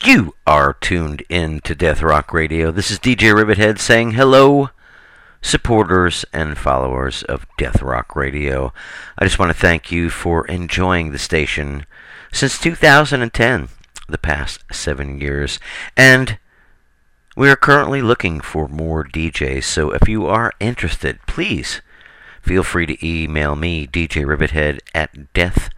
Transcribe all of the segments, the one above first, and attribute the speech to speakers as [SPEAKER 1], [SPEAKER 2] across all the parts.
[SPEAKER 1] You are tuned in to Death Rock Radio. This is DJ Rivethead saying hello, supporters and followers of Death Rock Radio. I just want to thank you for enjoying the station since 2010, the past 7 years. And we are currently looking for more DJs, so if you are interested, please feel free to email me, DJ Rivethead, at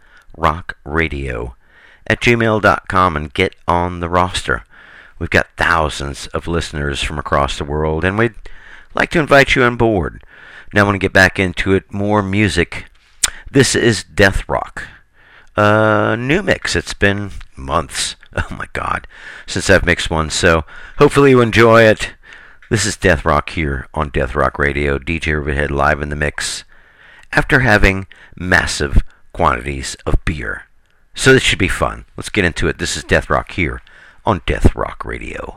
[SPEAKER 1] deathrockradio@gmail.com and get on the roster. We've got thousands of listeners from across the world, and we'd like to invite you on board. Now I want to get back into it, more music. This is Death Rock. New mix. It's been months, oh my god, since I've mixed one, so hopefully you enjoy it. This is Death Rock here on Death Rock Radio. DJ Rivethead live in the mix after having massive quantities of beer. So this should be fun. Let's get into it. This is Death Rock here on Death Rock Radio.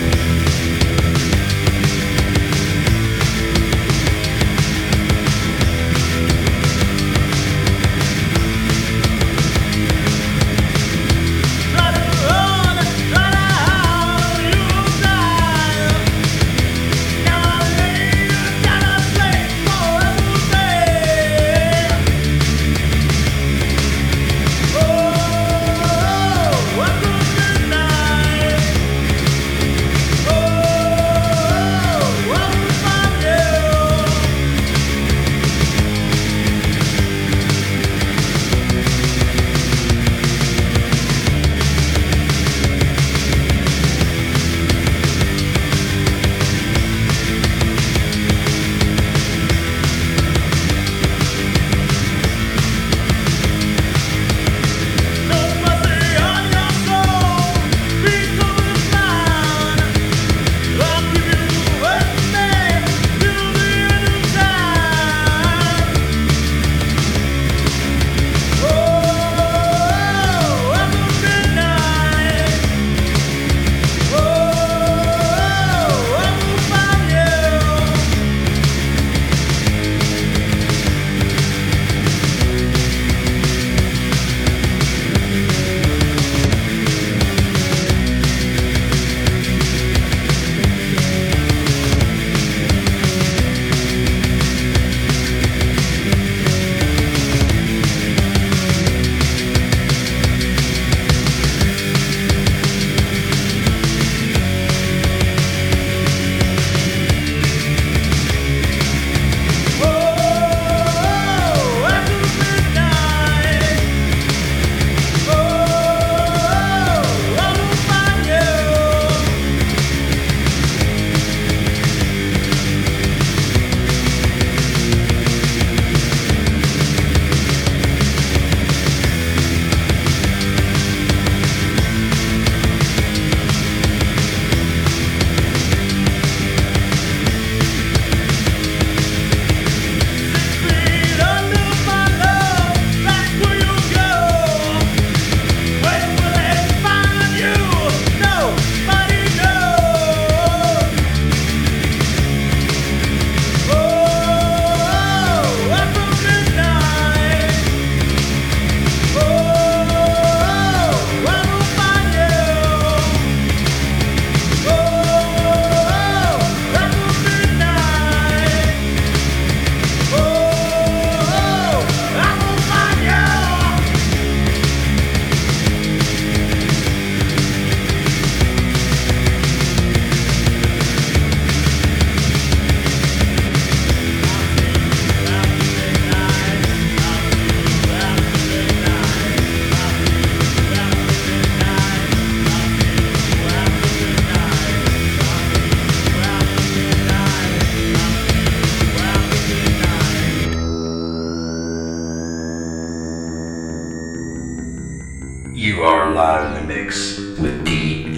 [SPEAKER 2] You are live in the mix with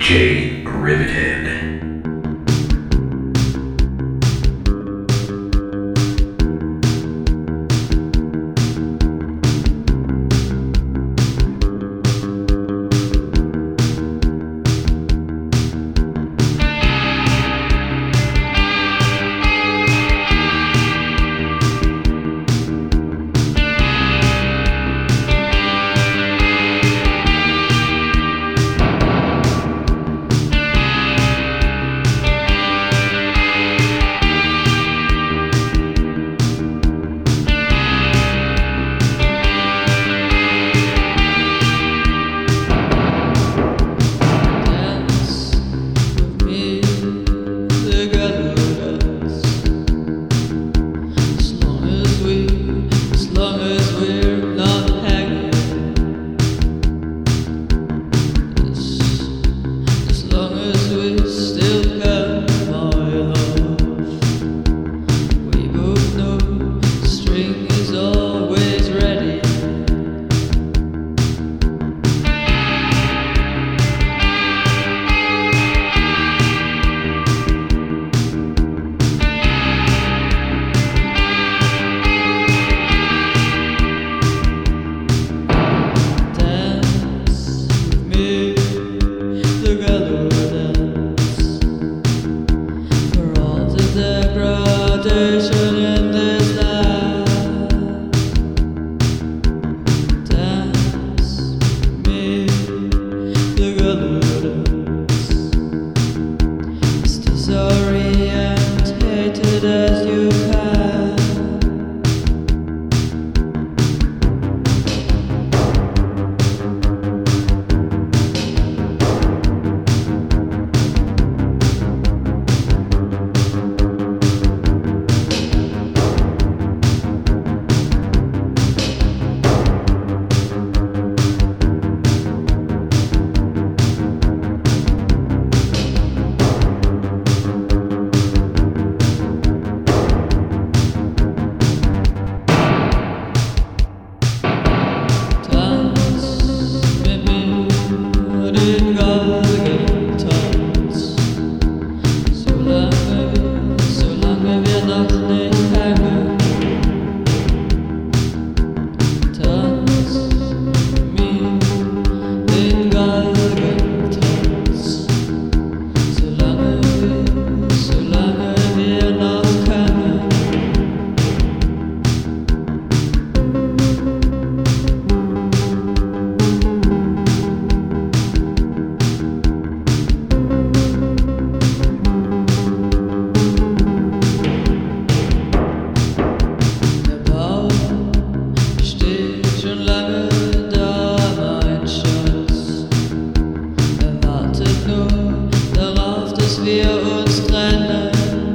[SPEAKER 2] DJ Rivethead.
[SPEAKER 3] wir uns trennen.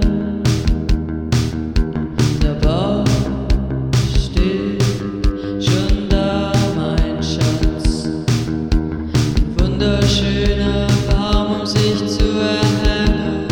[SPEAKER 3] Der Bauch steht schon da, mein Schatz. Wunderschöner Baum, um sich zu erhellen.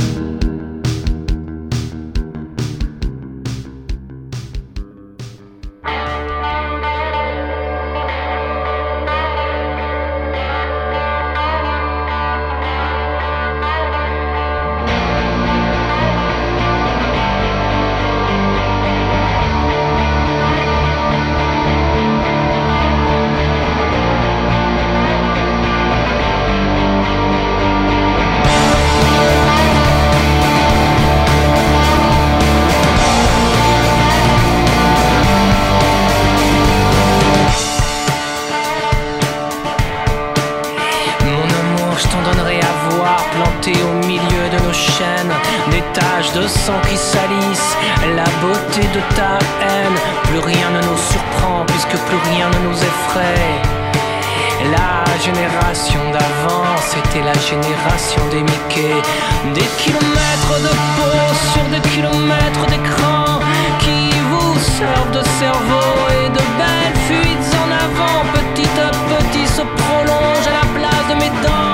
[SPEAKER 4] Au milieu de nos chaînes, des taches de sang qui salissent la beauté de ta haine. Plus rien ne nous surprend puisque plus rien ne nous effraie. La génération d'avant, c'était la génération des Mickey. Des kilomètres de peau sur des kilomètres d'écran qui vous servent de cerveau et de belles fuites en avant. Petit à petit se prolongent à la place de mes dents.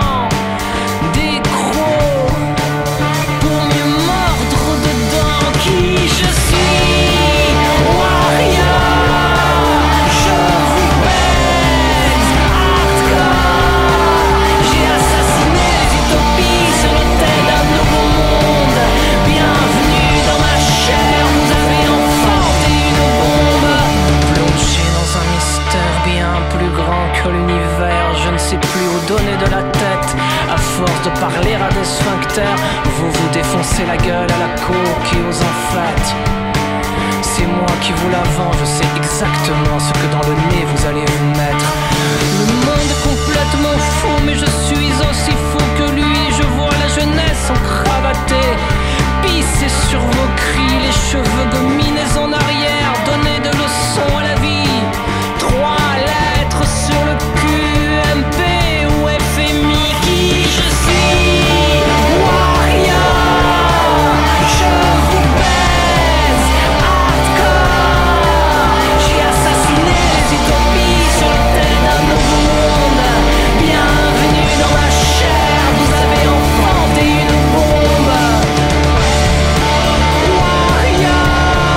[SPEAKER 4] Qui je suis, warrior, je vous baise, hardcore. J'ai assassiné les utopies sur l'autel d'un nouveau monde. Bienvenue dans ma chair, vous avez enfanté une bombe. Plongé dans un mystère bien plus grand que l'univers, je ne sais plus où donner de la tête. À force de parler à des sphincters, vous vous défoncez la gueule à la coke et aux enfêtes. C'est moi qui vous la vends, je sais exactement ce que dans le nez vous allez vous mettre. Le monde est complètement fou, mais je suis aussi fou que lui. Je vois la jeunesse encravatée, pisser sur vos cris, les cheveux gominés en arrière, donner de leçons à la vie. 3 lettres sur le QMP ou FMI. Qui je suis, warrior, je vous baise, hardcore. J'ai assassiné les utopies sur l'autel d'un nouveau monde. Bienvenue dans ma chair, vous avez enfanté une bombe. Warrior,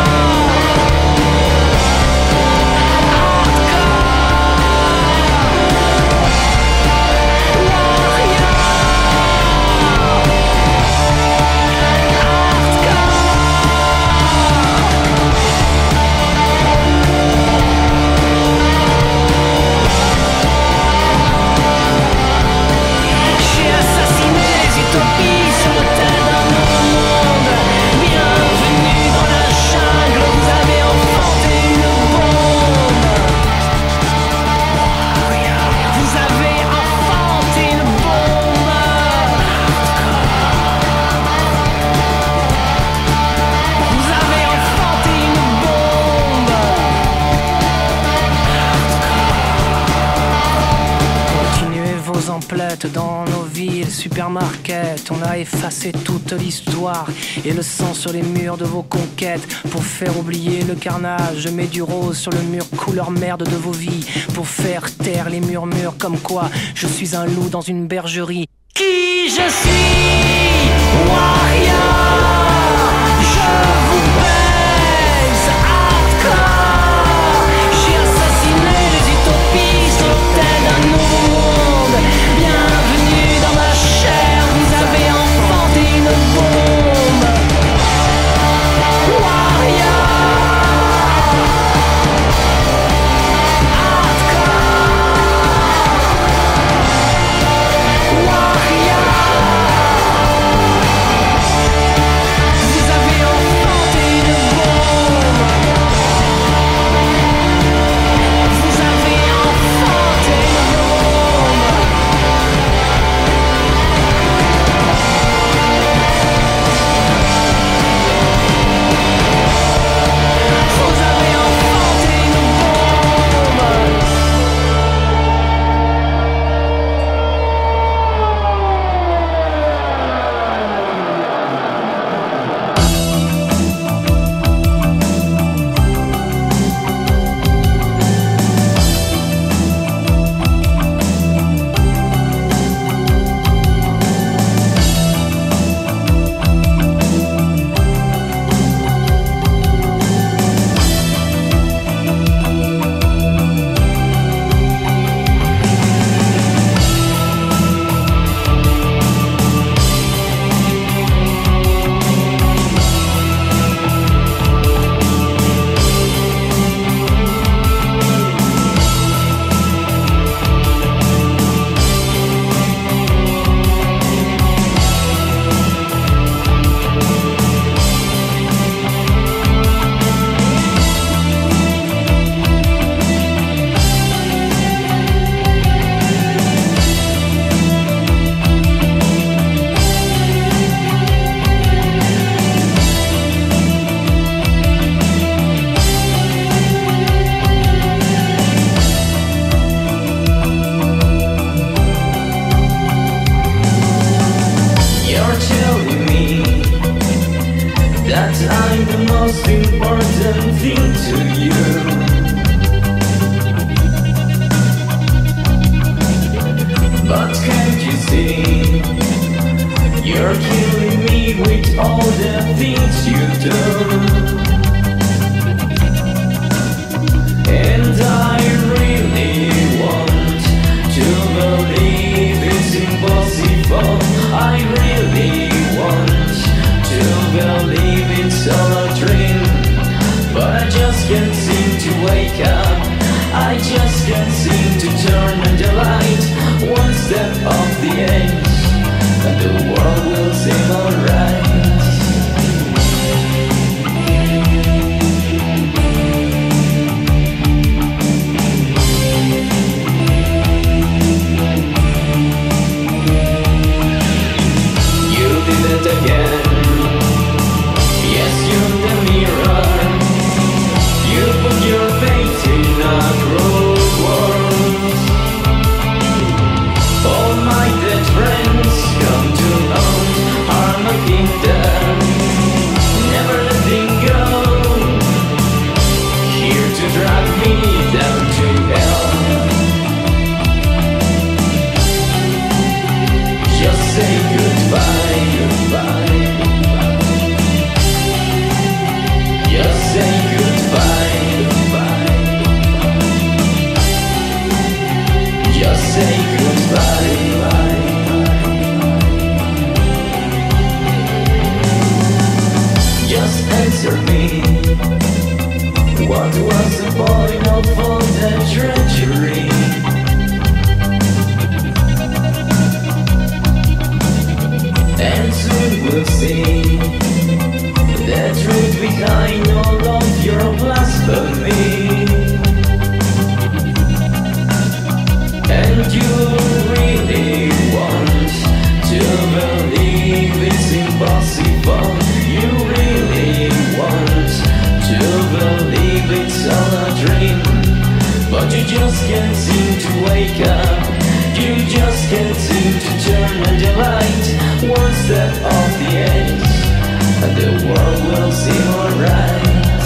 [SPEAKER 4] j'ai assassiné les utopies sur l'autel d'un nouveau monde. Bienvenue dans la jungle, vous avez enfanté une bombe. Vous avez enfanté une bombe. Vous avez enfanté une bombe. Continuez vos emplettes dans nos villes, supermarkets. On a effacé toute l'histoire et le sang sur les murs de vos conquêtes. Pour faire oublier le carnage, je mets du rose sur le mur couleur merde de vos vies. Pour faire taire les murmures comme quoi je suis un loup dans une bergerie. Qui je suis, warrior, je vous baise, hardcore. J'ai assassiné les utopies sur l'autel d'un nouveau monde. Bienvenue dans ma chair, vous avez enfanté une bombe. Warrior, hardcore. Warrior. I'm the most important thing to you. But can't you see? You're killing me with all the things you do. And I really want to believe it's impossible. I really want to believe it's all a dream. But I just can't seem to wake up. I just can't seem to turn on the light. One step off the edge and the world will seem alright. You did it again. Yes, you're the mirror. You put your faith in a cruel world. All my dead friends come to own Armageddon. Never letting go. Here to drag me down to hell. Just say goodbye, goodbye. Just say goodbye, goodbye. Just say goodbye, bye. Just answer me. What was the point of all that treachery? And soon we'll see the truth behind all of your blasphemy. And you really want to believe it's impossible. You really want to believe it's all a dream. But you just can't seem to wake up. You just can't seem to turn on the light. One step off the edge and the world will seem alright.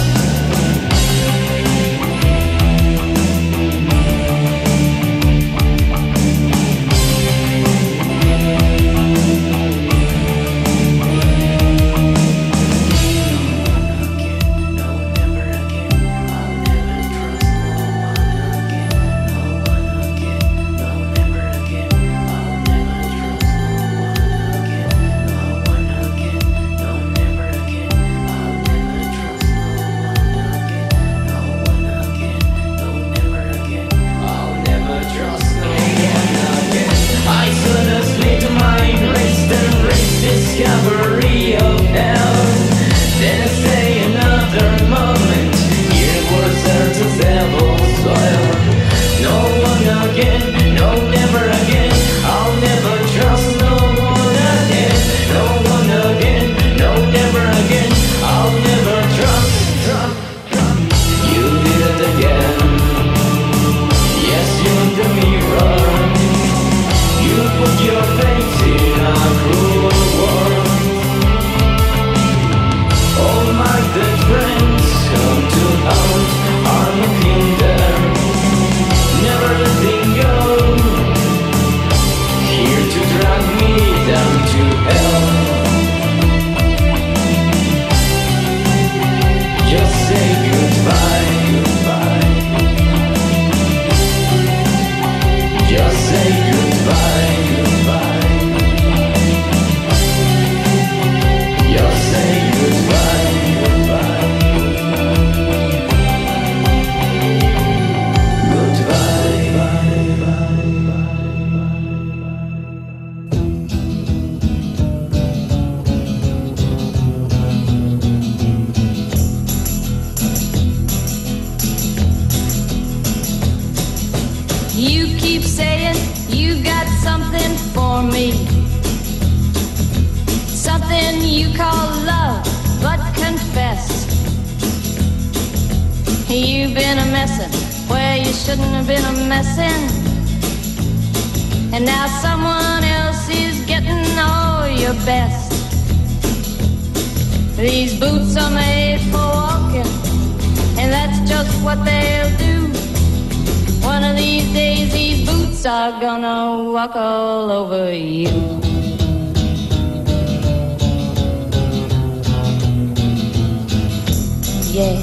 [SPEAKER 4] Discovery of hell. Then I say another moment. Here was earth as devil's soil. No one again, no never again. I'll never trust no one again. No one again, no never again. I'll never trust. You did it again. Yes, you're the mirror. You put your faith in a cruel world. All my dead friends come to out Armageddon. Never letting go. Here to drag me down to hell. Just say goodbye, goodbye. Just say goodbye, goodbye. Just say goodbye, goodbye. Goodbye, bye, bye,
[SPEAKER 5] You keep saying you got something for me, something you call love, but confess you've been a messin' where you shouldn't have been a messin', and now someone else is getting all your best. These boots are made for walking, and that's just what they'll do. One of these days these boots are gonna walk all over you. Yeah.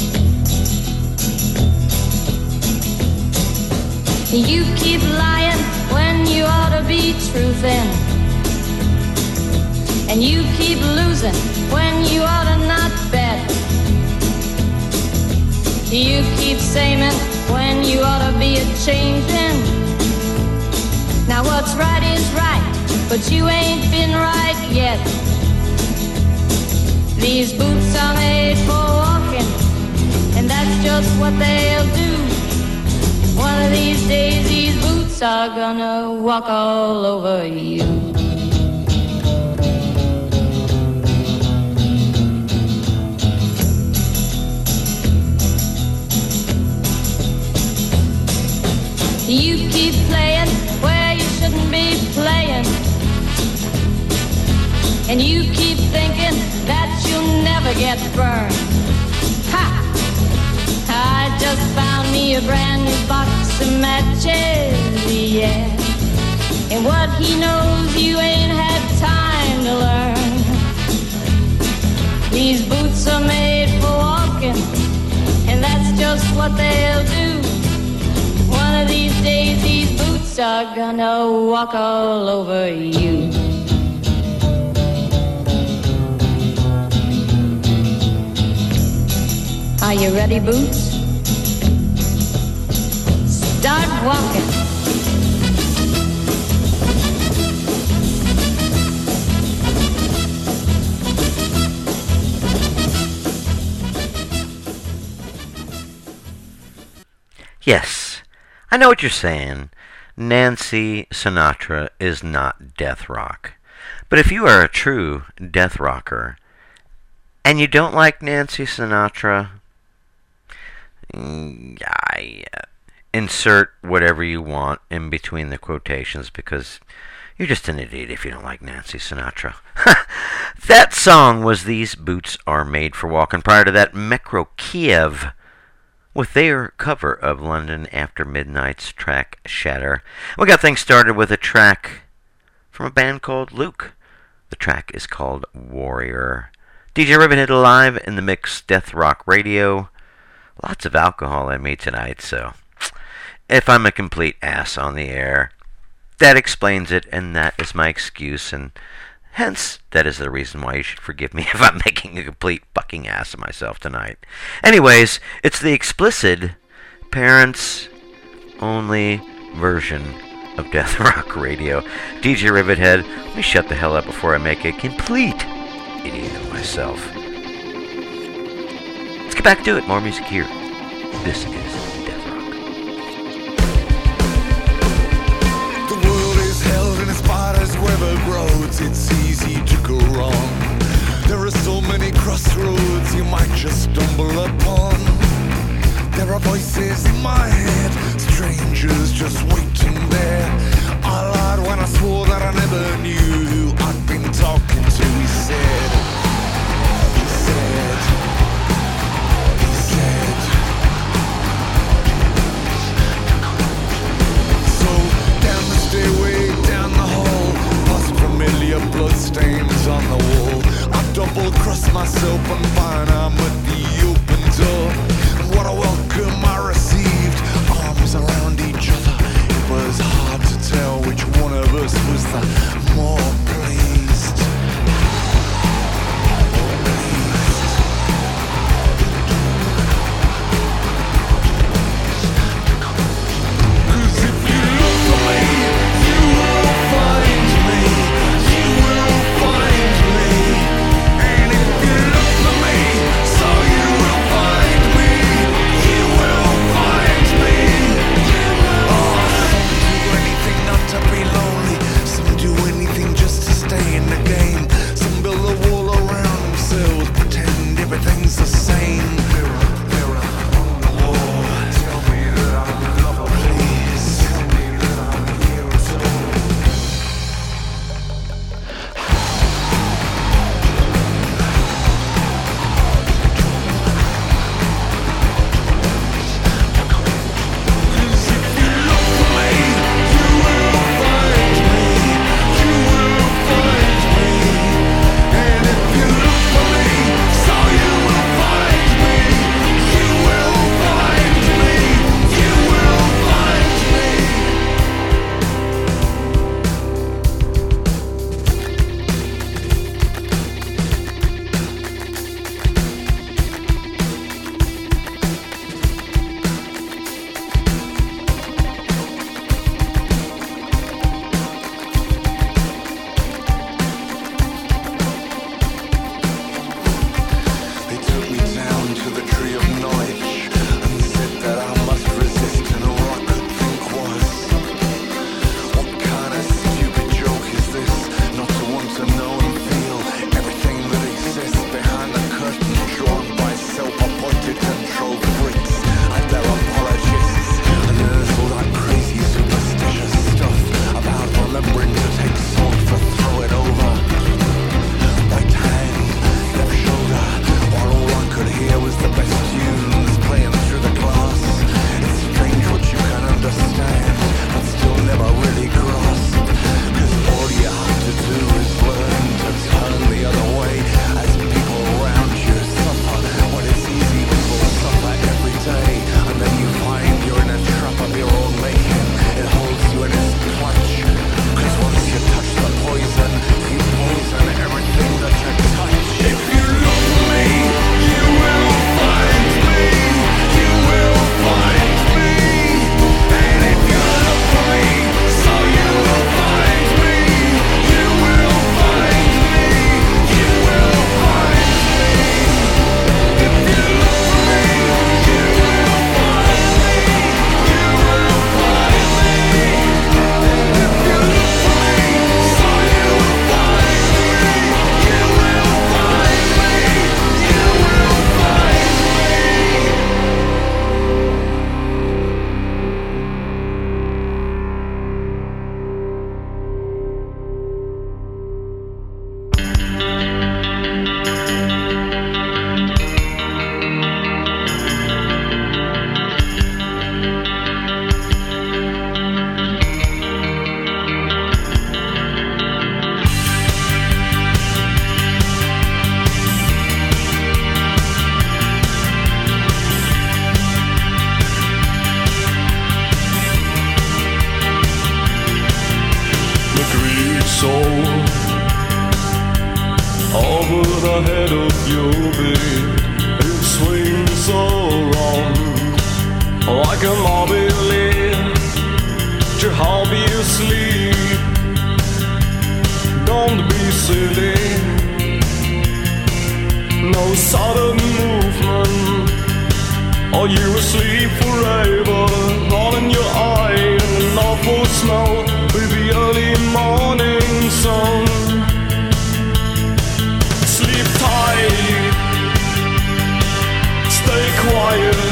[SPEAKER 5] You keep lying when you ought to be truthing, and you keep losing when you ought to not bet. You keep saying when you ought to be a-changing. Now what's right is right, but you ain't been right yet. These boots are made for walking, and that's just what they'll do. One of these days these boots are gonna walk all over you. You keep playing where you shouldn't be playing, and you keep thinking that you'll never get burned. Ha! I just found me a brand new box of matches, yeah. And what he knows you ain't had time to learn. These boots are made for walking, and that's just what they'll do. One of these days these boots are gonna walk all over you. Are you ready, Boots? Start walking.
[SPEAKER 1] Yes, I know what you're saying. Nancy Sinatra is not death rock. But if you are a true death rocker and you don't like Nancy Sinatra, insert whatever you want in between the quotations, because you're just an idiot if you don't like Nancy Sinatra. That song was These Boots Are Made for Walking. Prior to that, Mekro Kiev with their cover of London After Midnight's track Shatter. We got things started with a track from a band called Luke. The track is called Warrior. DJ Rivethead live in the mix, Death Rock Radio. Lots of alcohol in me tonight, so if I'm a complete ass on the air, that explains it, and that is my excuse, and hence, that is the reason why you should forgive me if I'm making a complete fucking ass of myself tonight. Anyways, it's the explicit, parents-only version of Death Rock Radio. DJ Rivethead, let me shut the hell up before I make a complete idiot of myself. Let's get back to it. More music here. This is Death Rock.
[SPEAKER 6] The world is held in its spiders wherever grows. It's easy to go wrong. There are so many crossroads you might just stumble upon. There are voices in my head, strangers just waiting there. I lied when I swore that I never knew who I'd been talking to. He said, so down the stairway, down the hall, past familiar bloodstains on the wall. I double-cross myself and find I'm at the open door. And what a welcome I received, arms around each other. It was hard to tell which one of us was the more pleased. Cause if you look for me, you will find me. You will find me. And if you look for me,
[SPEAKER 7] ahead of your bed. It swings around like a mobile to help you sleep. Don't be silly. No sudden movement, or you will sleep forever. All in your eye and an awful smell with the early morning sun. Sleep tight, stay quiet.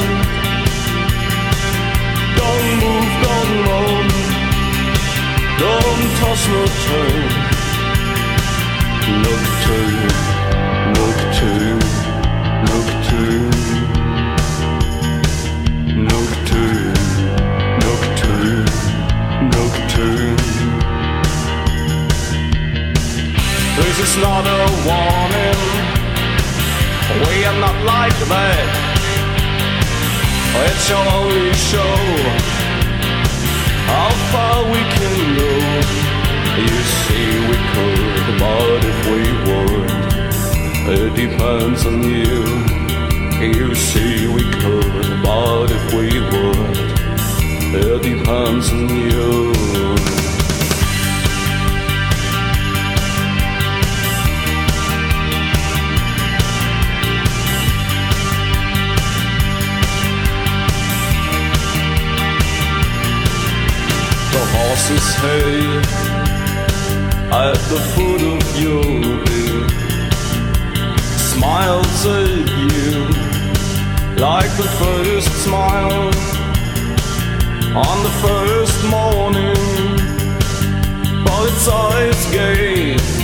[SPEAKER 7] Don't move, don't moan, don't toss no turn. Nocturne, nocturne, nocturne, nocturne, nocturne, nocturne. This is not a warning, we are not like that. It shall only show how far we can go. You see we could, but if we would, it depends on you. You see we could, but if we would, it depends on you. The horse's head at the foot of your bed smiles at you like the first smile on the first morning, but its eyes gaze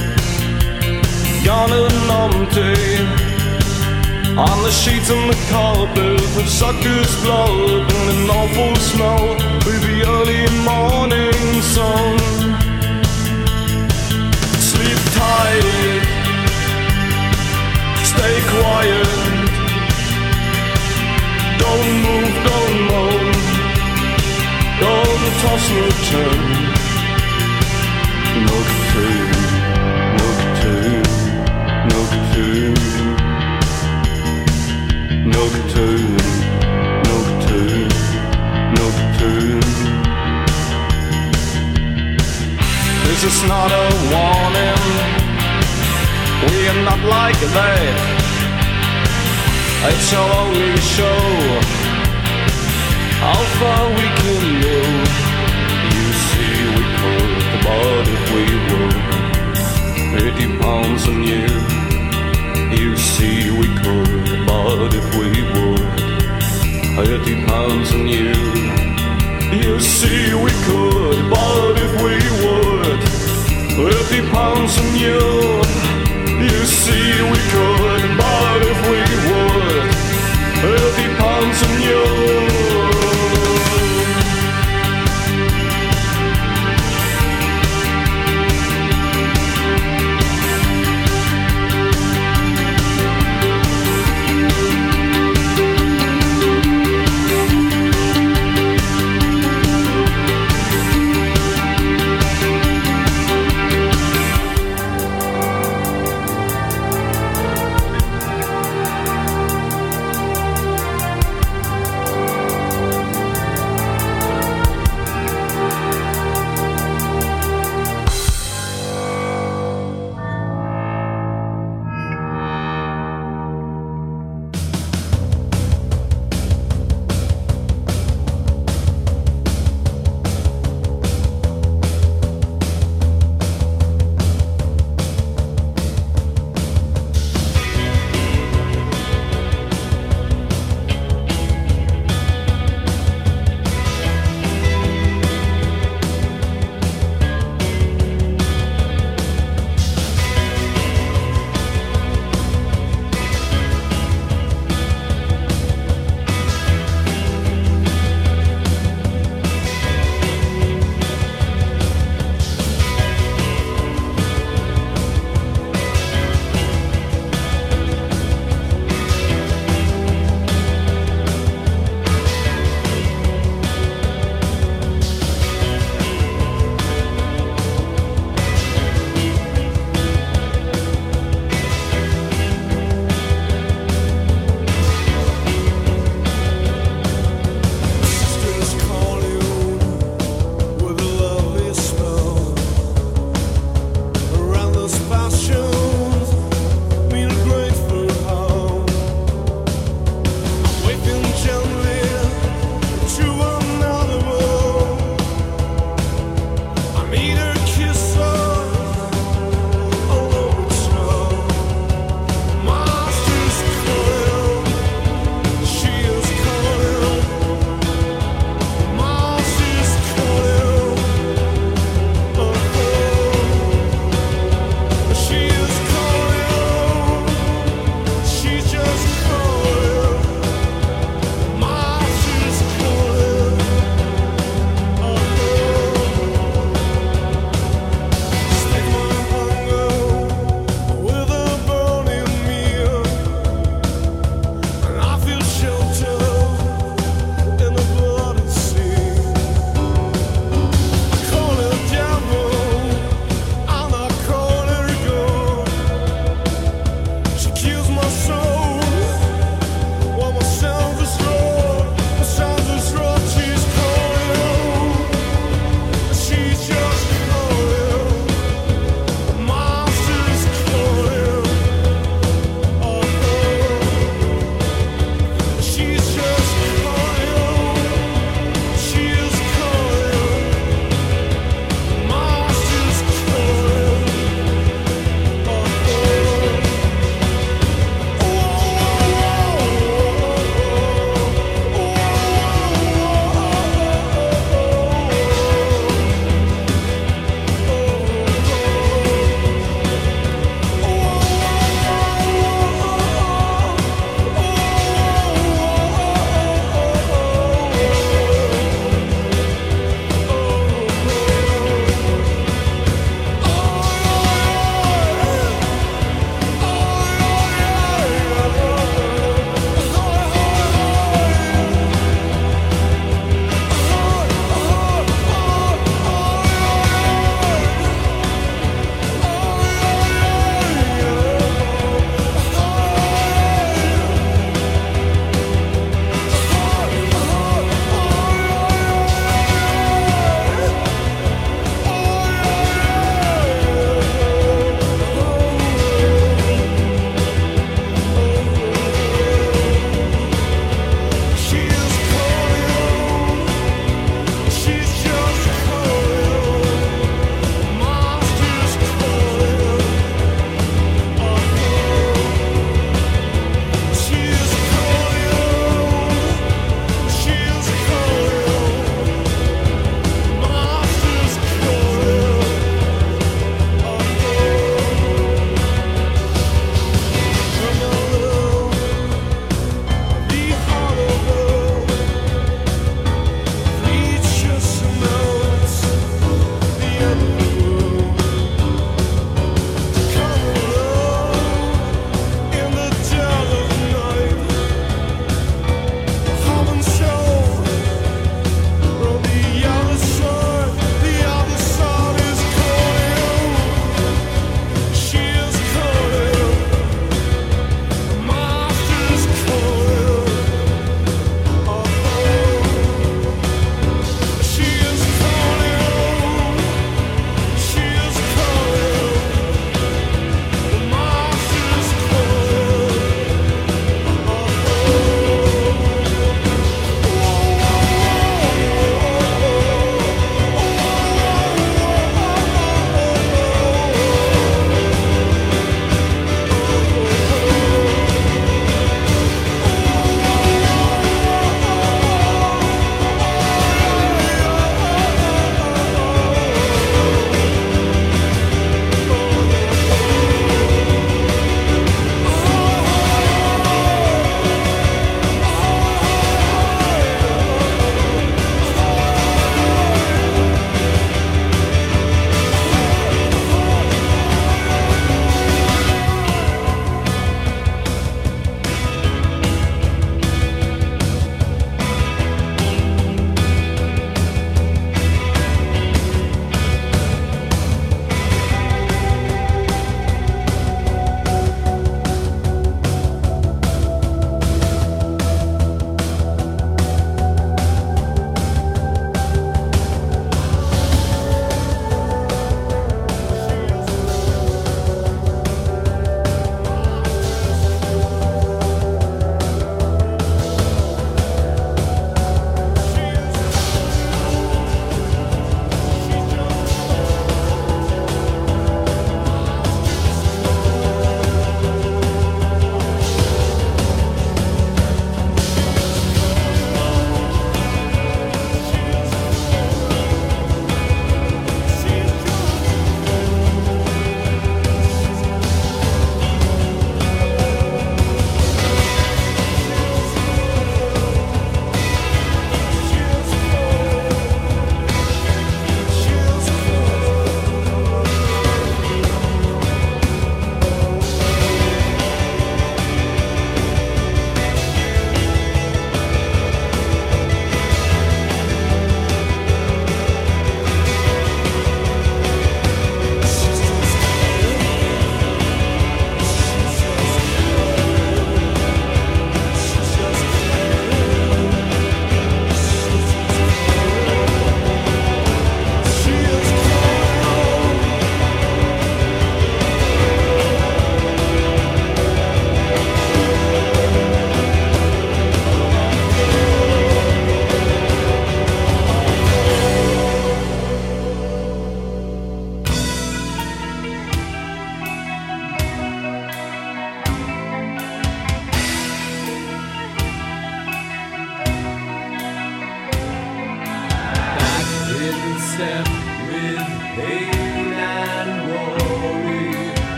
[SPEAKER 7] gone and empty on the sheets and the carpet of sucker's blood and an awful smell with the early morning sun. Sleep tight, stay quiet. Don't move, don't moan, don't toss no turn. Nocturne, nocturne, nocturne, nocturne, nocturne, nocturne. This is not a warning, we are not like that. It shall only show how far we can go. You see we could, but if we would, it depends on you. You see we could, but if we would, it depends on you. You see we could, but if we would, it depends on you. You see we could, but if we would, it depends on you.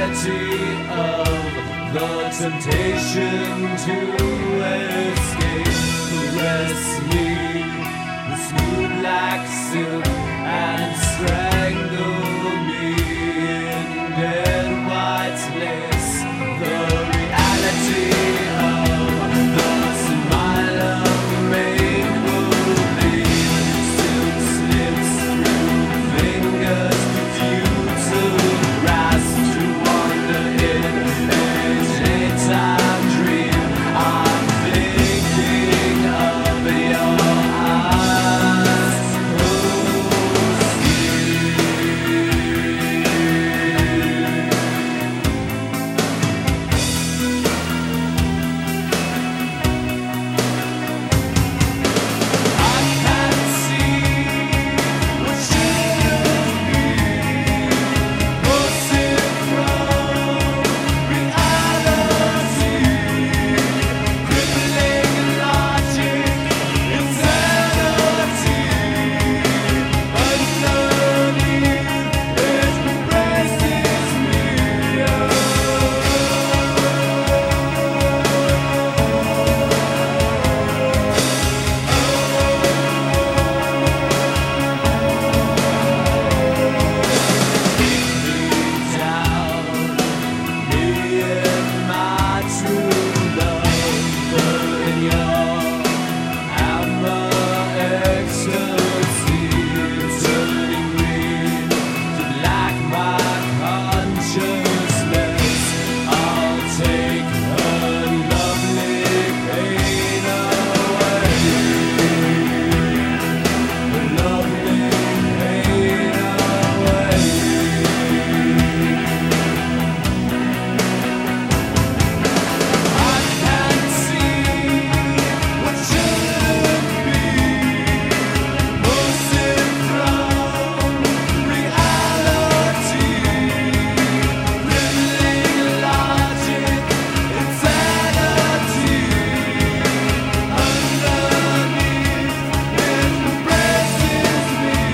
[SPEAKER 8] reality of the temptation to escape. Caress me, the smooth like silk, and strangle me in dead white lace. The reality of the smile of make-believe still slips through fingers due to grasp to wander in a daytime dream. I'm thinking of your eyes. I can't see what should be, mostly from reality, crippling logic, insanity. Underneath it embraces me. Down, me and my true love, burning your hammer ecstasy, turning green to black my consciousness. I'll take her lovely pain away, her lovely pain away. I can't see what should be, mostly from reality, crippling logic, insanity. Underneath it embraces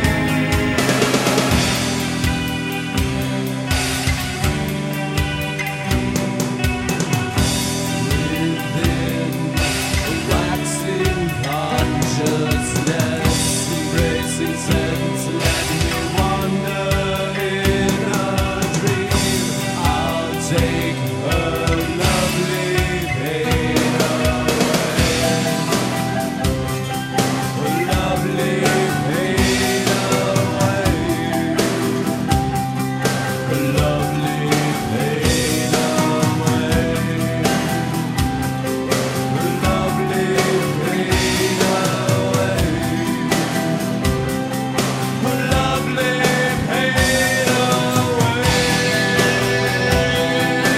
[SPEAKER 8] within a waxing consciousness, embracing sense, let me wander in a dream. I'll take her lovely pain away, her lovely pain away, her lovely pain away. Her lovely pain away. Her lovely pain away.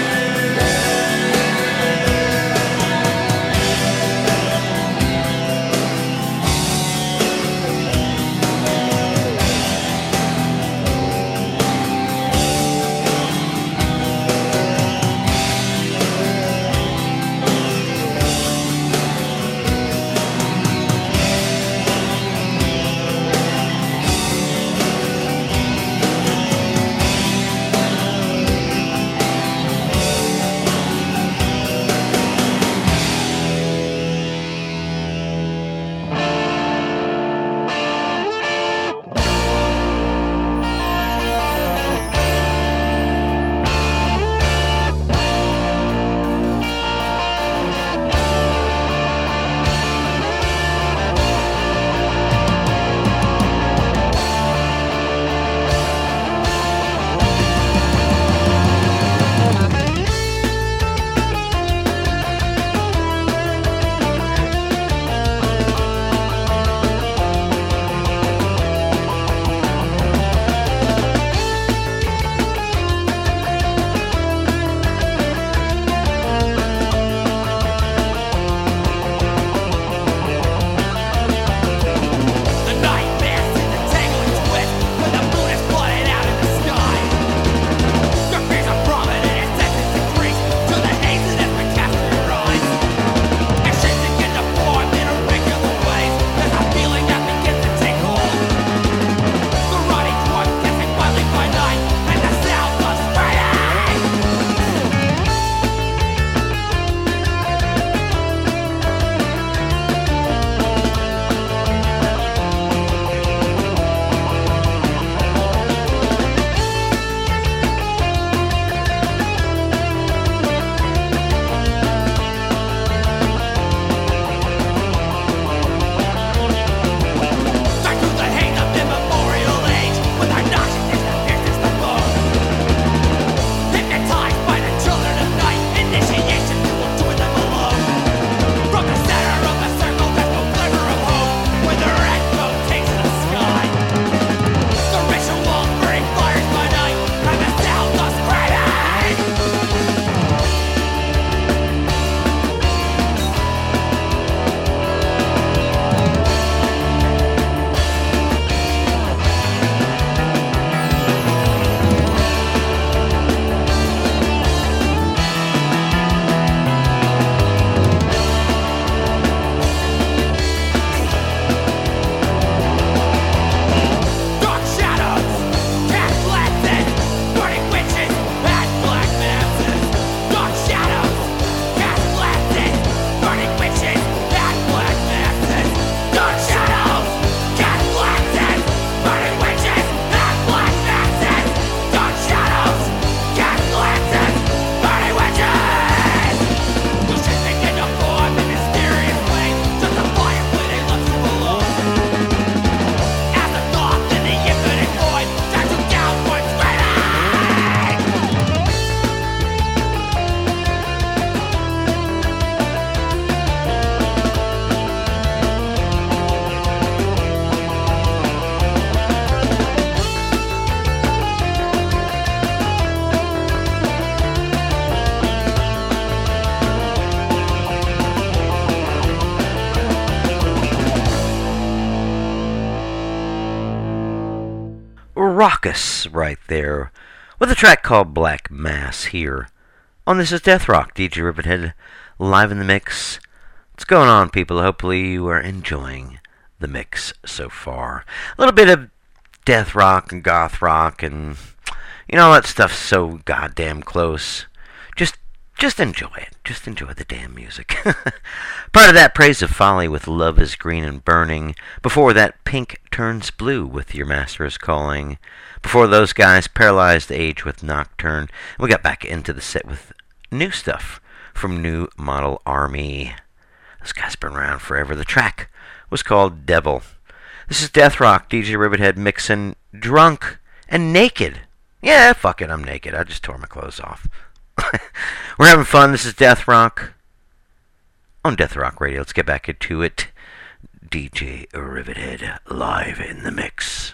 [SPEAKER 1] Raucous right there, with a track called Black Mass here on This Is Death Rock. DJ Rivethead live in the mix. What's going on, people? Hopefully you are enjoying the mix so far. A little bit of death rock and goth rock and, you know, that stuff's so goddamn close. Just enjoy it. Just enjoy the damn music. Part of that, Praise of Folly with Love is Green and Burning. Before that, Pink Turns Blue with Your Master is Calling. Before those guys, Paralyzed Age with Nocturne. And we got back into the set with new stuff from New Model Army. Those guys been around forever. The track was called Devil. This is Death Rock, DJ Rivethead mixing Drunk and Naked. Yeah, fuck it, I'm naked. I just tore my clothes off. We're having fun. This is Death Rock on Death Rock Radio. Let's get back into it. DJ Rivethead live in the mix.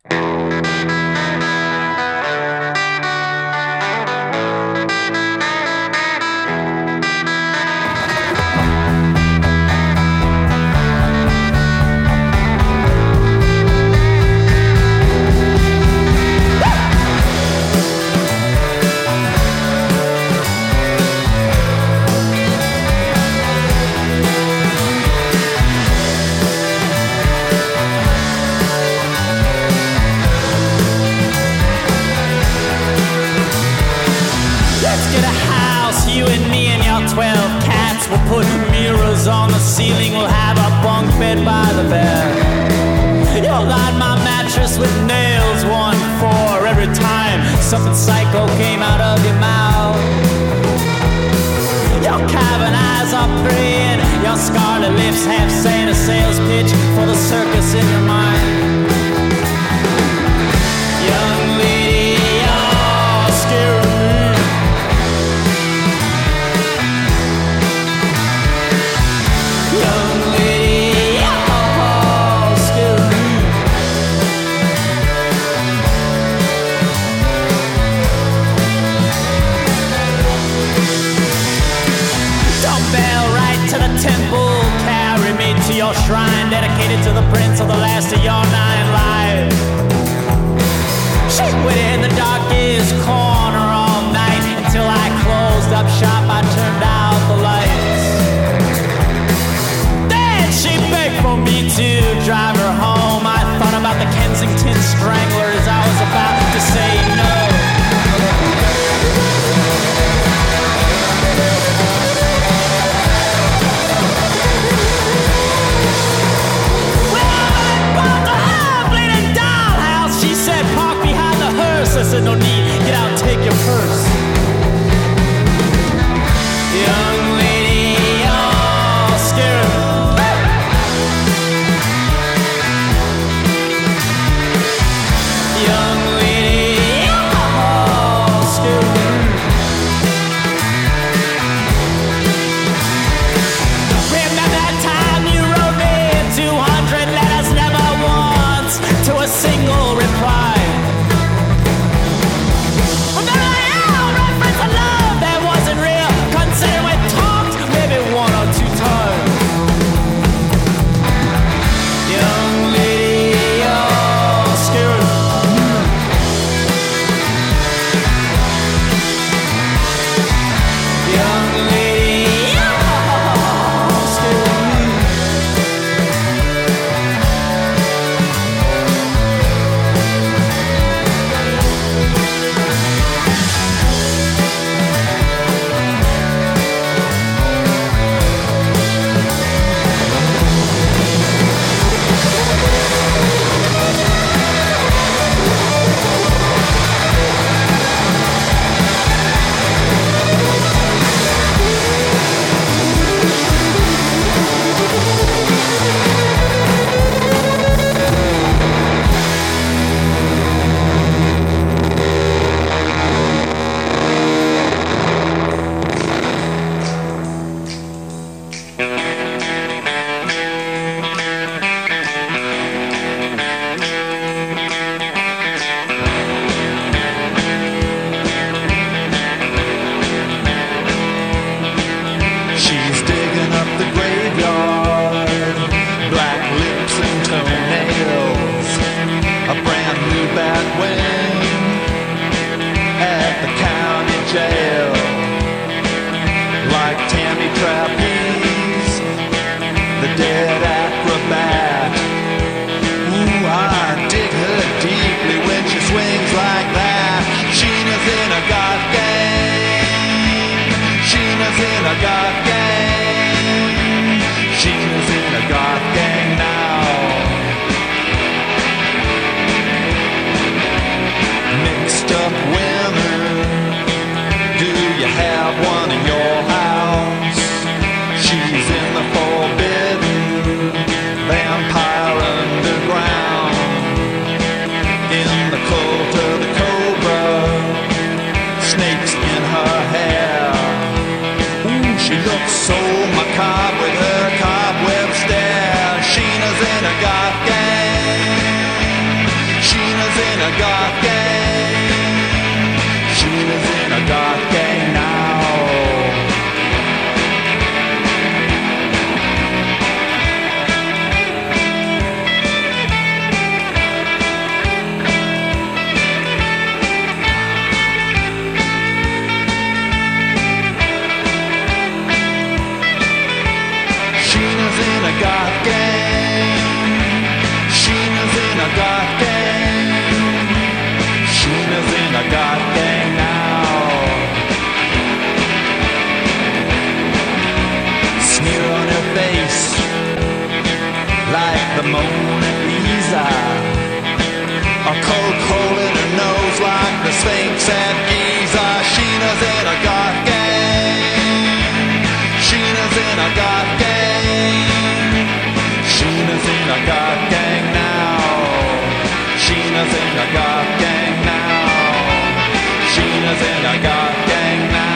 [SPEAKER 4] You and me and your 12 cats will put mirrors on the ceiling. We'll have a bunk bed by the bed. You'll line my mattress with nails, 1 for every time something psycho came out of your mouth. Your cavern eyes are praying, your scarlet lips have saying a sales pitch for the circus in your mind. Young lady, you're scaring me. Temple, carry me to your shrine, dedicated to the prince of the last of your 9 lives. She waited in the darkest corner all night until I closed up shop. I turned out the lights. Then she begged for me to drive her home. I thought about the Kensington Stranglers. I was about to say no. I said no need, get out.
[SPEAKER 8] in a goth gang. Sheena's in a goth gang now. Mixed up women, do you have one in your house? She's in the forbidden vampire underground, in the cult of the cobra, snakes in her hair. Ooh, she looks so macabre with her cobweb stare. Sheena's in a goth gang. Sheena's in a goth gang. Sheena's in a goth gang now. Sheena's in a goth gang. Sheena's in a goth gang. Sheena's in a goth gang now. Smear on her face like the Mona Lisa. A cold hole in her nose like the Sphinx at Giza. Sheena's in a goth gang. Sheena's in a goth gang. Sheena's in a goth gang now. Sheena's in a goth gang now. Sheena's in a goth gang now.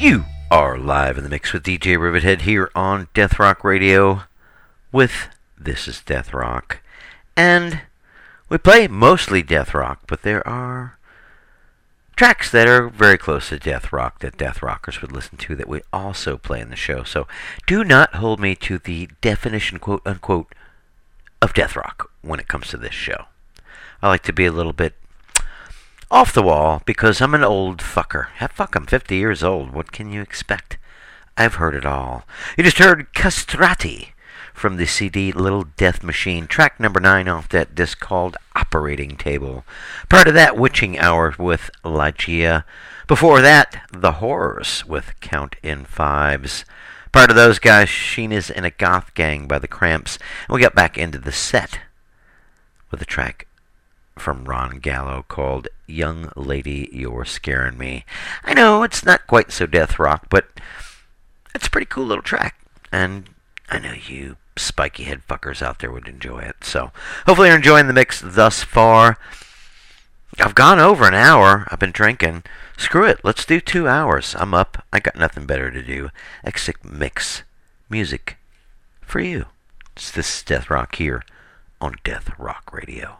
[SPEAKER 1] You are live in the mix with DJ Rivethead here on Death Rock Radio with This is Death Rock. And we play mostly Death Rock, but there are tracks that are very close to Death Rock that Death Rockers would listen to that we also play in the show. So do not hold me to the definition, quote unquote, of Death Rock when it comes to this show. I like to be a little bit off the wall because I'm an old fucker. Fuck, I'm 50 years old. What can you expect? I've heard it all. You just heard Castrati from the CD Little Death Machine, track number 9 off that disc called Operating Table. Part of that, Witching Hour with Lygia. Before that, The Horrors with Count in Fives. Part of those guys, Sheena's in a Goth Gang by The Cramps. And we got back into the set with a track from Ron Gallo called Young Lady, You're Scaring Me. I know it's not quite so death rock, but it's a pretty cool little track. And I know you spiky head fuckers out there would enjoy it. So hopefully you're enjoying the mix thus far. I've gone over an hour. I've been drinking. Screw it. Let's do 2 hours. I'm up. I got nothing better to do except mix music for you. This is Death Rock here on Death Rock Radio.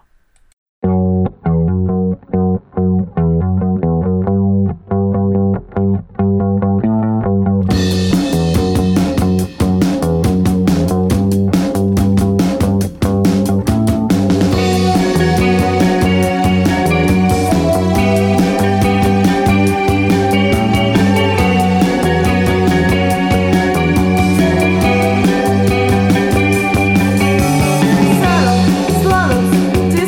[SPEAKER 9] Swallows,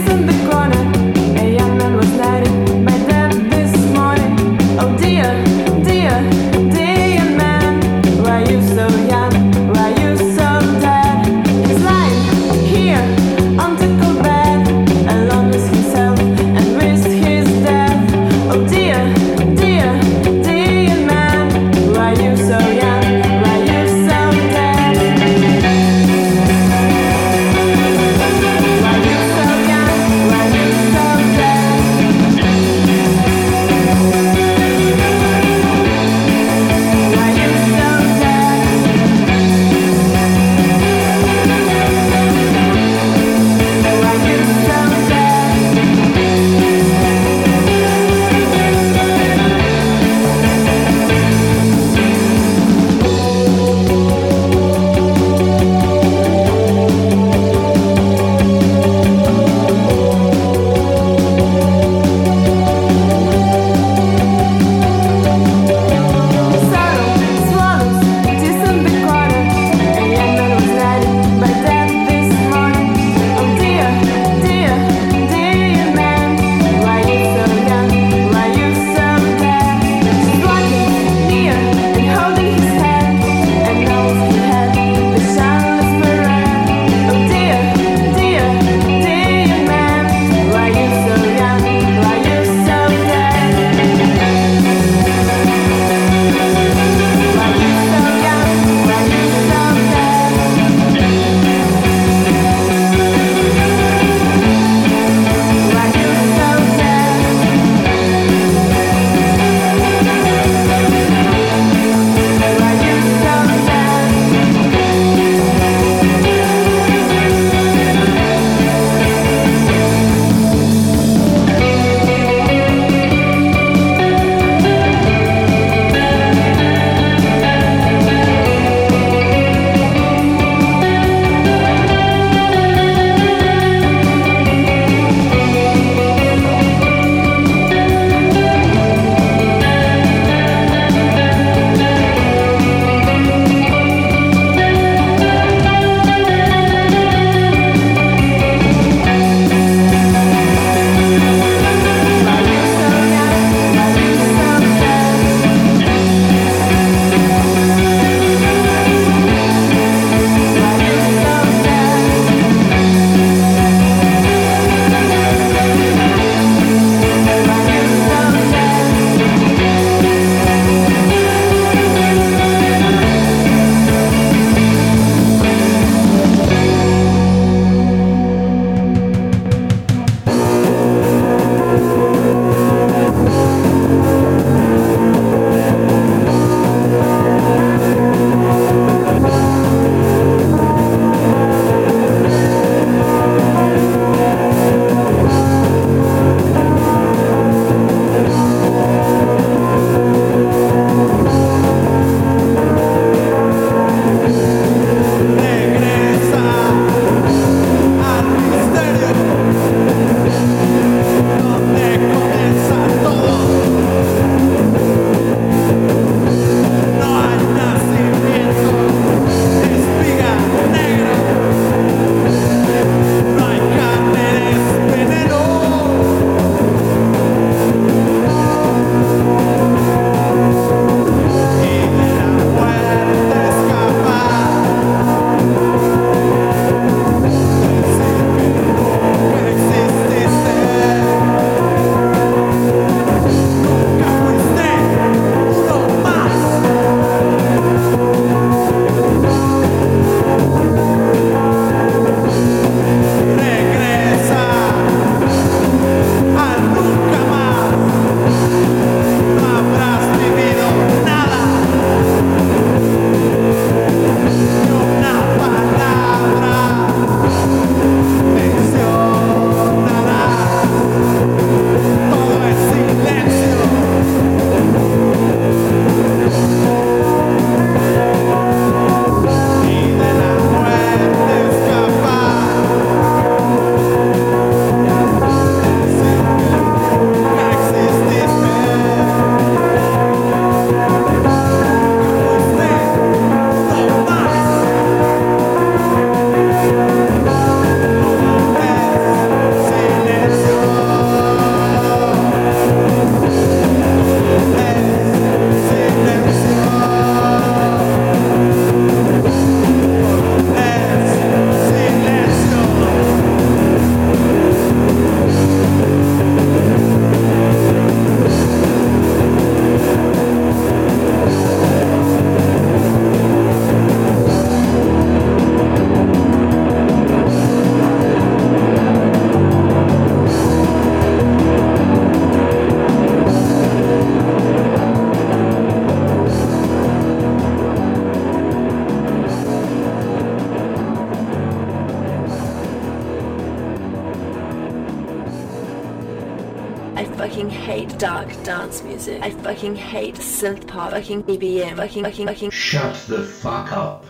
[SPEAKER 9] fucking hate dark dance music. I fucking hate synth pop, fucking EBM, fucking.
[SPEAKER 2] Shut the fuck up.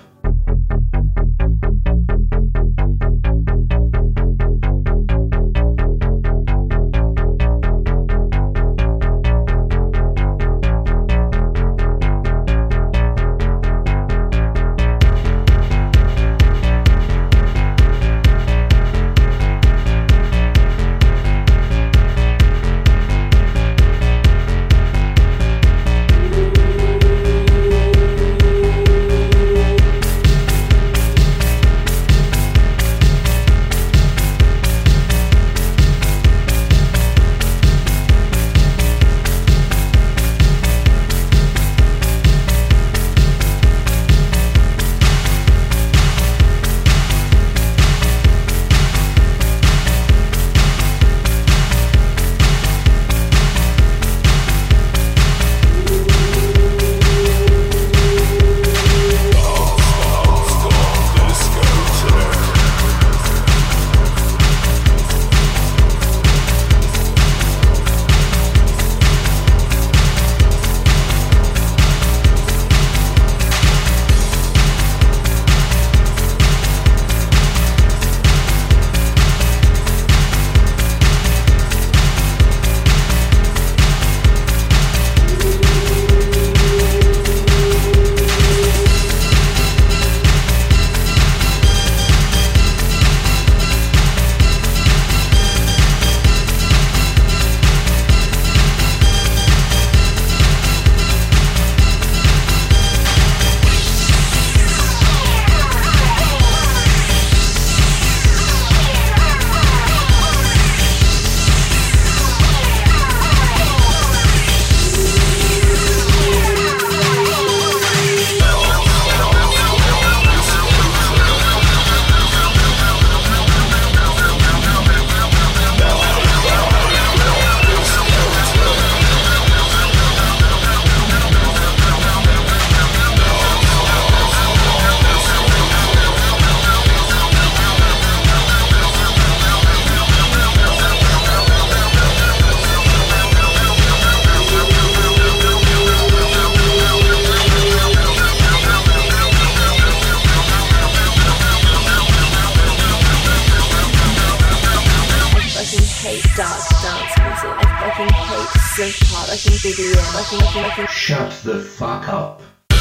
[SPEAKER 2] Shut the fuck up.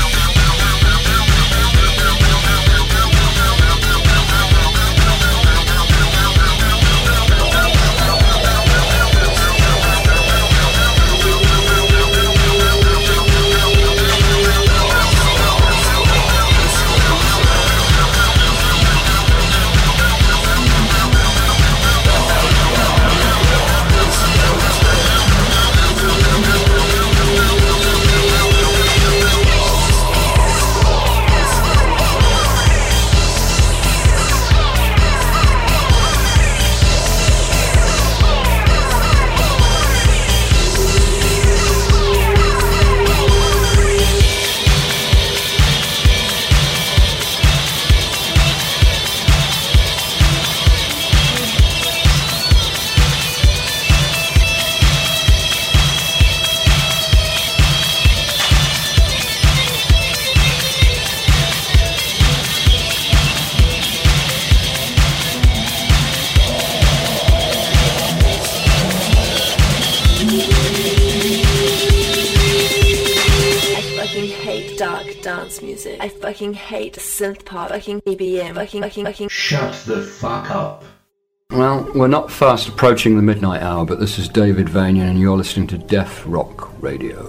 [SPEAKER 9] Music. I fucking hate synth pop, fucking EBM, fucking.
[SPEAKER 2] Shut the fuck up.
[SPEAKER 10] Well, we're not fast approaching the midnight hour, but this is David Vanian and you're listening to Death Rock Radio.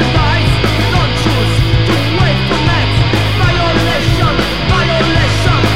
[SPEAKER 4] Violation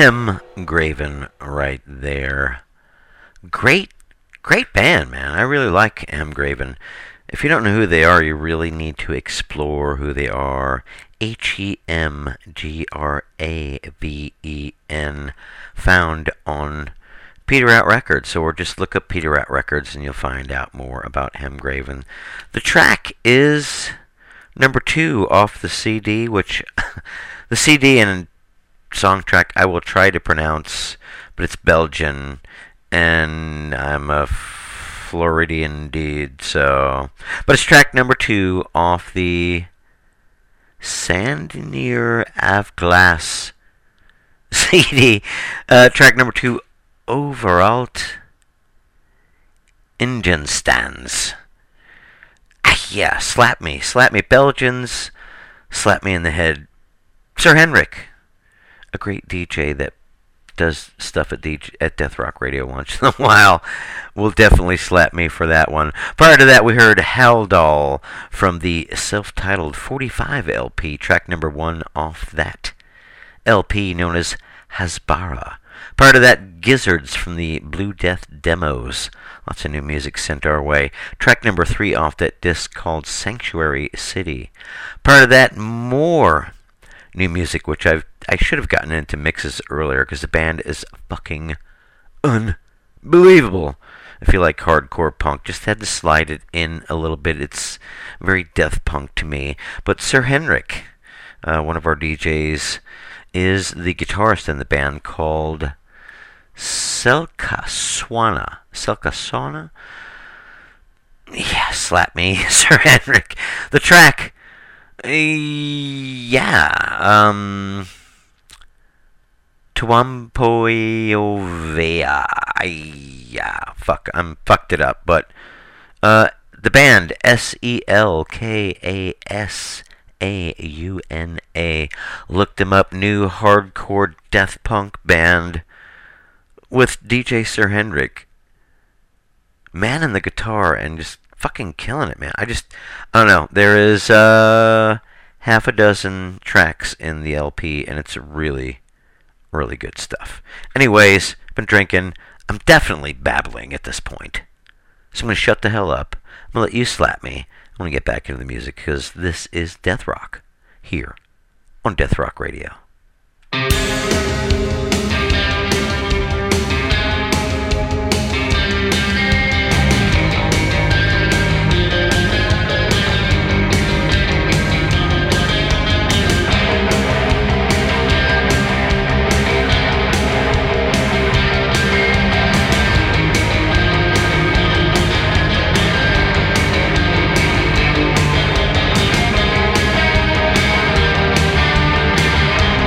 [SPEAKER 1] Hemgraven right there. Great band, man. I really like Hemgraven. If you don't know who they are, you really need to explore who they are. Hemgraven, found on Peter Out Records, or just look up Peter Out Records and you'll find out more about Hemgraven. The track is number 2 off the CD, which the CD and song track I will try to pronounce, but it's Belgian, and I'm a Floridian dude, so... But it's track number 2 off the Sandier Avglas CD. Track number 2, Overalt Ingenstans. Yeah, slap me. Belgians, slap me in the head. Sir Henrik, a great DJ that does stuff at Death Rock Radio once in a while, will definitely slap me for that one. Prior to that, we heard Haldol from the self-titled 45 LP, track number 1 off that LP, known as Hasbara. Prior to that, Gizzards from the Blue Death Demos. Lots of new music sent our way. Track number 3 off that disc called Sanctuary City. Prior to that, more new music, which I should have gotten into mixes earlier, because the band is fucking unbelievable. If you like hardcore punk, just had to slide it in a little bit. It's very death punk to me. But Sir Henrik, one of our DJs, is the guitarist in the band called Selkaswana. Yeah, slap me, Sir Henrik. The track, Tuampoiovea. I'm fucked it up, but the band, Selkasauna. Looked them up, new hardcore death punk band with DJ Sir Henrik, man in the guitar, and just fucking killing it, man. I don't know. There is half a dozen tracks in the LP, and it's really, really good stuff. Anyways, been drinking. I'm definitely babbling at this point, so I'm going to shut the hell up. I'm going to let you slap me. I want to get back into the music, because this is Death Rock here on Death Rock Radio.
[SPEAKER 11] Thank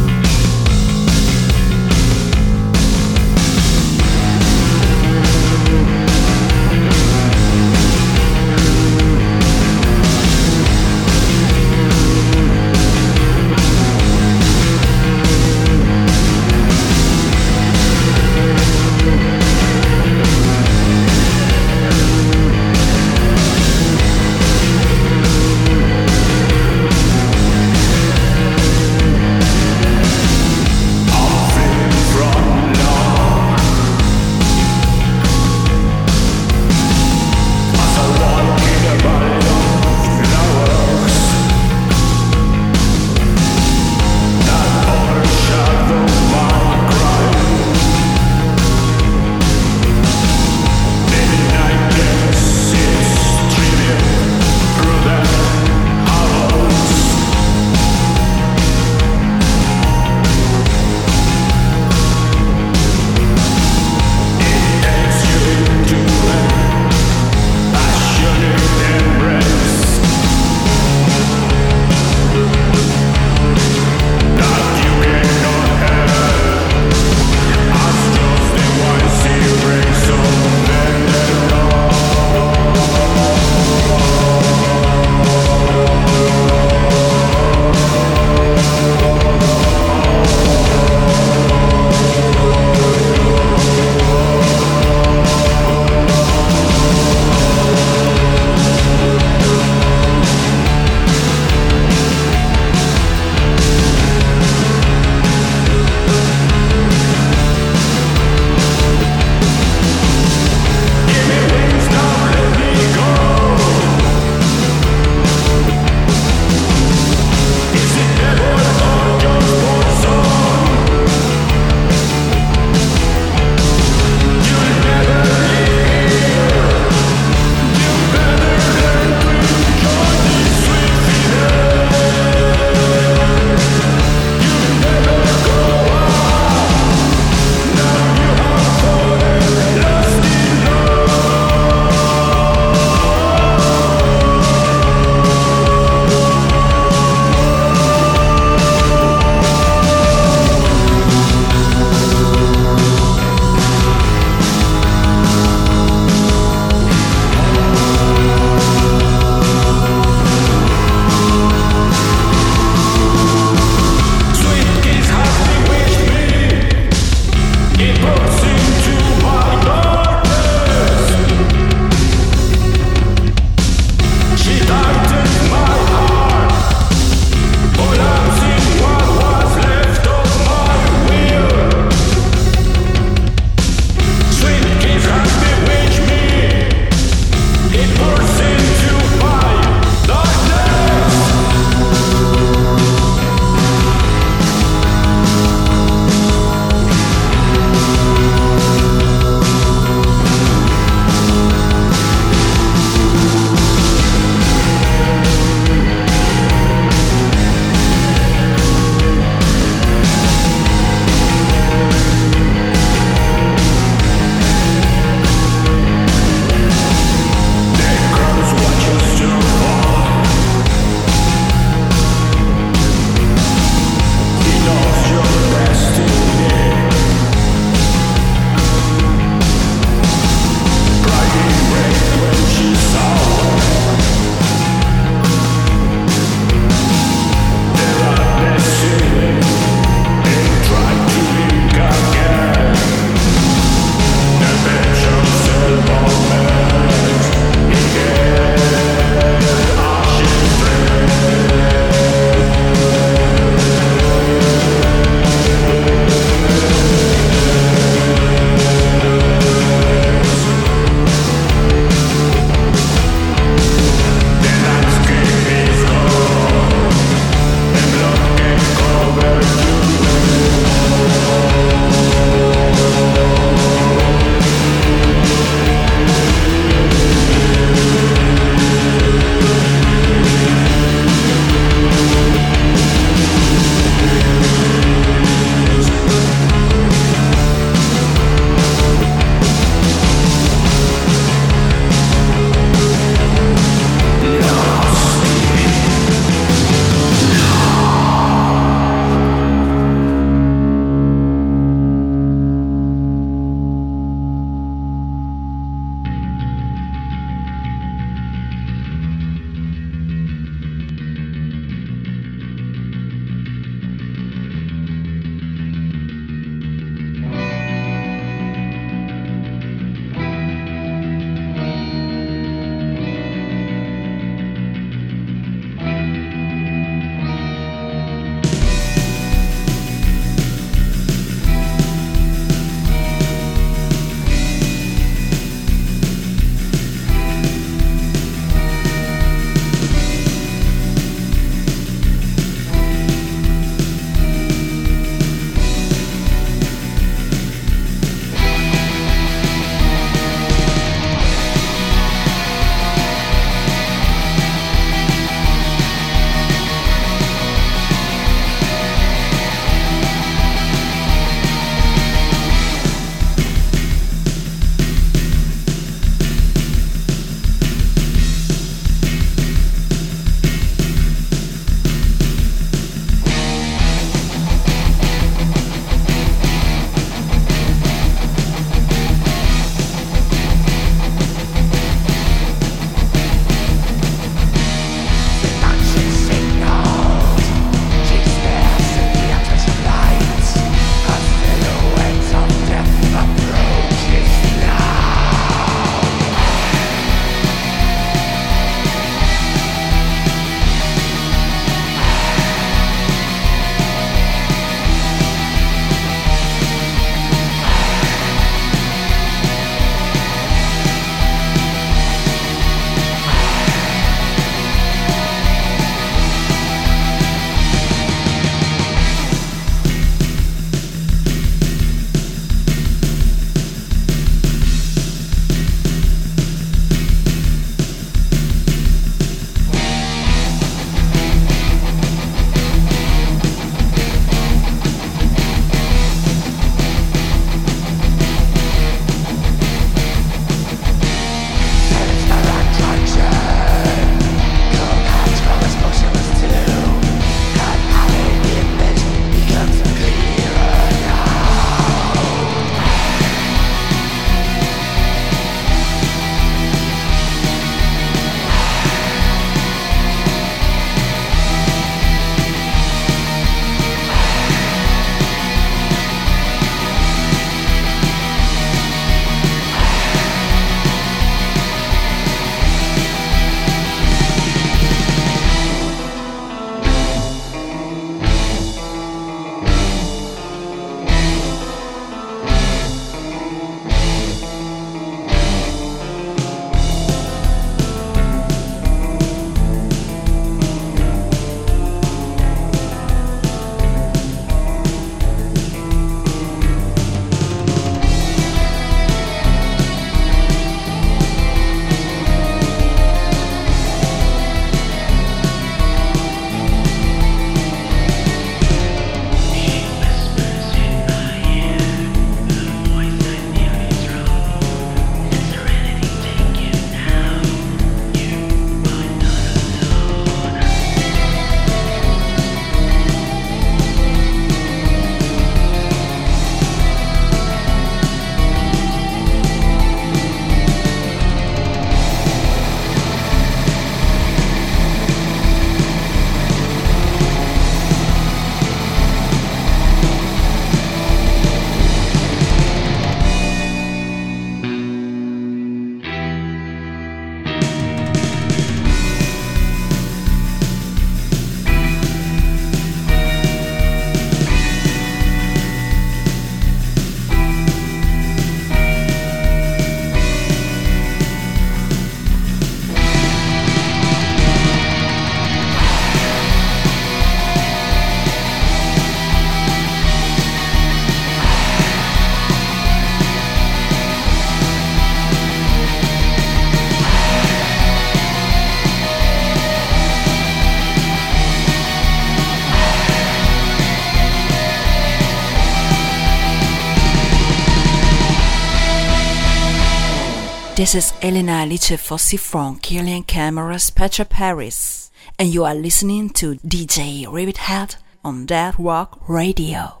[SPEAKER 11] This is Elena Lice-Fossi from Killian Cameras Petra Paris, and you are listening to DJ Rivithead on Death Rock Radio.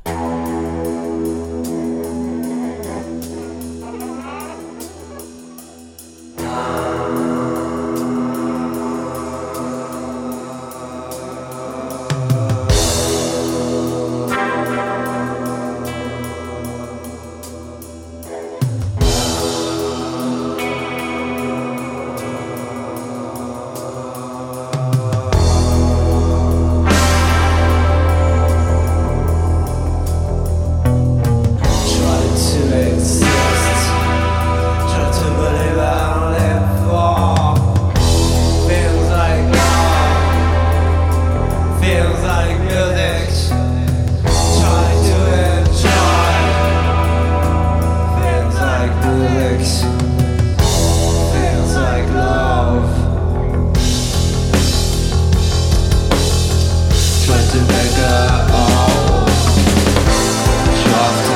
[SPEAKER 8] To make it all just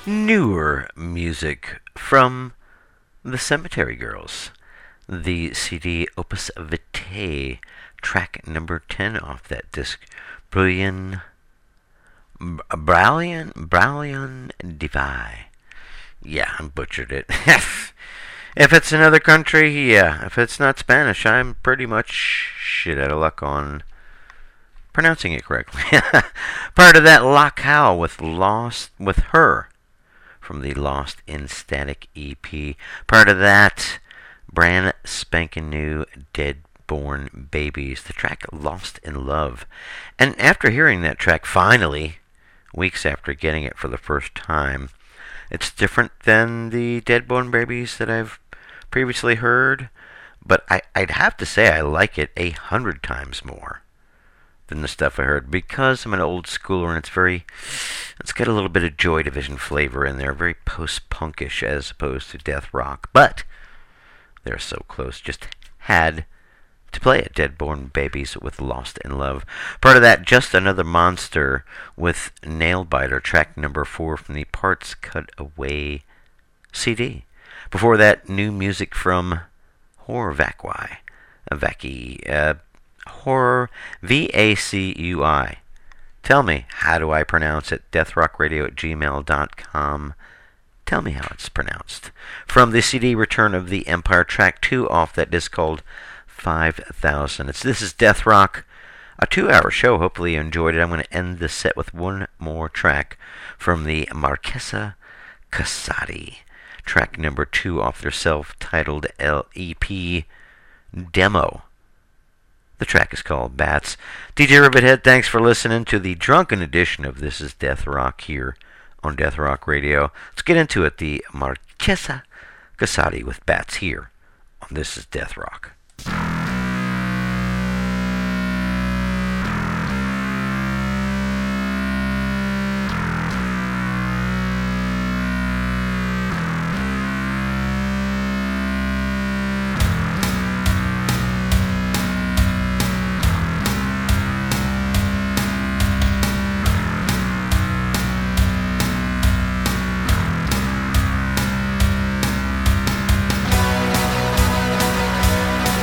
[SPEAKER 1] newer music from the Cemetery Girls. The CD Opus Vitae, track number 10 off that disc, Brilliant Divine. Yeah, I butchered it. If it's another country, yeah. If it's not Spanish, I'm pretty much shit out of luck on pronouncing it correctly. Part of that, Lock Howe with Her from the Lost in Static EP. Part of that, brand spanking new Dead-Born Babies, the track Lost in Love. And after hearing that track, finally, weeks after getting it for the first time, it's different than the Dead-Born Babies that I've previously heard, but I'd have to say I like it 100 times more than the stuff I heard, because I'm an old schooler and it's got a little bit of Joy Division flavor in there, very post-punkish as opposed to death rock, but they're so close, just had to play it. Dead-Born Babies with Lost in Love. Part of that, Just Another Monster with Nailbiter, track number 4 from the Parts Cut Away CD. Before that, new music from Horror Vacui. Horror Vacui. Tell me, how do I pronounce it? deathrockradio@gmail.com. Tell me how it's pronounced. From the CD Return of the Empire, track 2 off that disc called 5000. This is Death Rock, a 2-hour show. Hopefully you enjoyed it. I'm going to end the set with one more track from the Marchesa Casati. Track number 2 off their self-titled LEP demo. The track is called Bats. DJ Rivethead, thanks for listening to the drunken edition of This is Death Rock here on Death Rock Radio. Let's get into it. The Marchesa Casati with Bats here on This is Death Rock.
[SPEAKER 12] Thank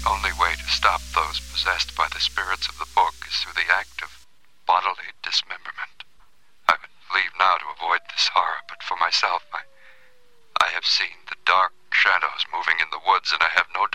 [SPEAKER 12] The only way to stop those possessed by the spirits of the book is through the act of bodily dismemberment. I would leave now to avoid this horror, but for myself, I have seen the dark shadows moving in the woods, and I have no